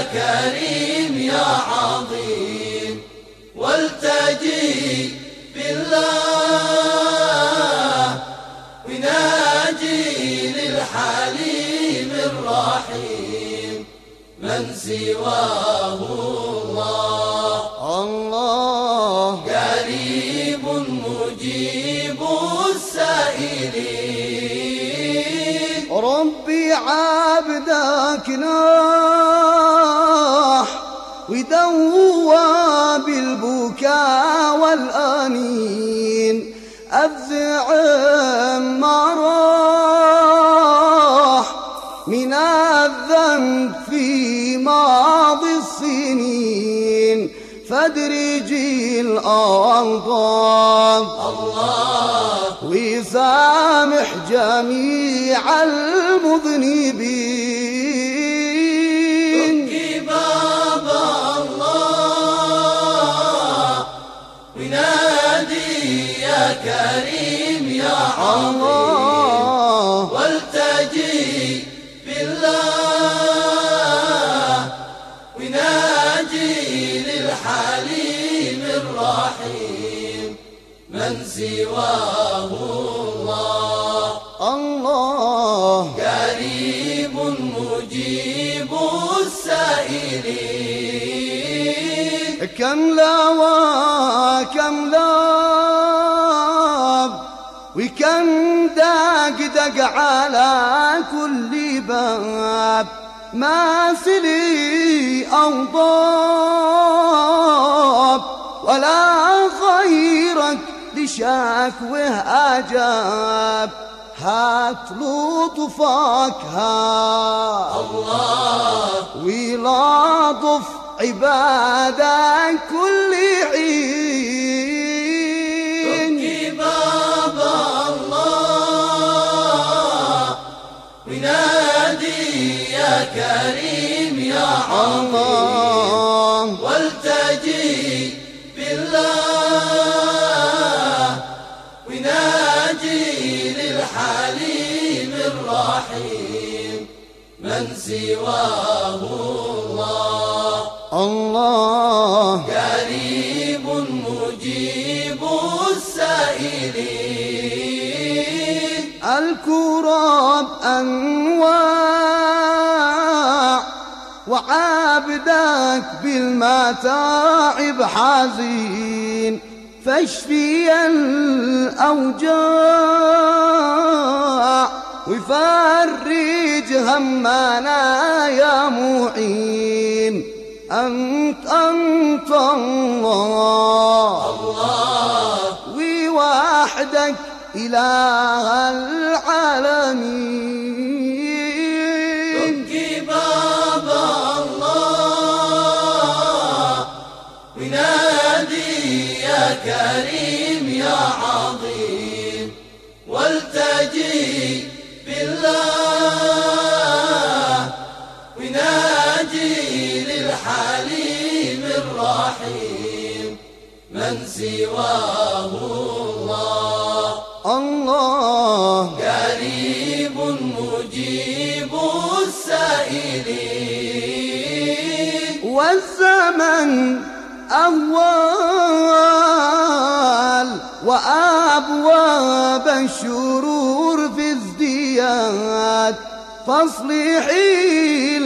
كريم يا عظيم، والتجي بالله وناجي للحليم الرحيم من سواه الله. الله قريب مجيب السائلين، ربي عبدك ناح ودوى بالبكاء والأنين، الذعم ما راح من الذنب في ماضي السنين، فادرجي الأوضاع الله ويسامح جميع المذنبين. ابكي باب الله ونادي يا كريم يا عظيم، والتجي بالله وناجي للحليم الرحيم من سواه الله. الله قريب مجيب السائلين، كم لا وكم لاب وكم دق على كل باب، ما سلي أوضاب ولا خيرك لشكوه أجاب، هات لطفك هات الله ولاطف عبادك كل حين. ابكي باب الله ونادي يا كريم يا عظيم، والتجي بالله وناجي للحليم الرحيم من سواه الله. الله قريب مجيب السائلين، الكرب أنواع وعابدك بالمتاعب حزين، فاشفي الأوجاع وفرج همنا يا معين، أنت الله الله ووحدك إله العالمين. ابكي باب الله ونادي يا كريم يا عظيم، والتجي بالله وناجي للحليم الرحيم من سواه الله. الله قريب مجيب السائلين، والزمن أهوال وأبواب الشرور في ازدياد، فاصلحي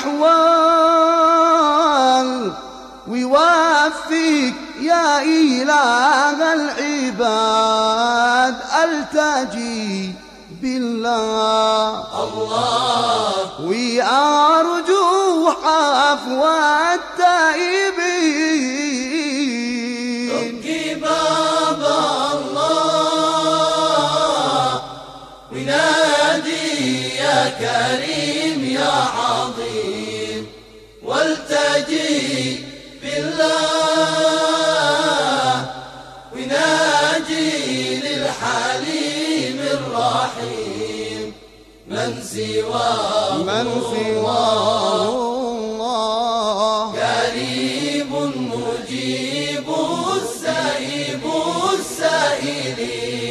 الأحوال ويوفيك يا إله العباد، التجي بالله الله وأرجو عفو التائبين. ابكي باب الله ونادي يا كريم يا عظيم، والتجي بالله وناجي للحليم الرحيم من سواه الله. قريب مجيب السائلين،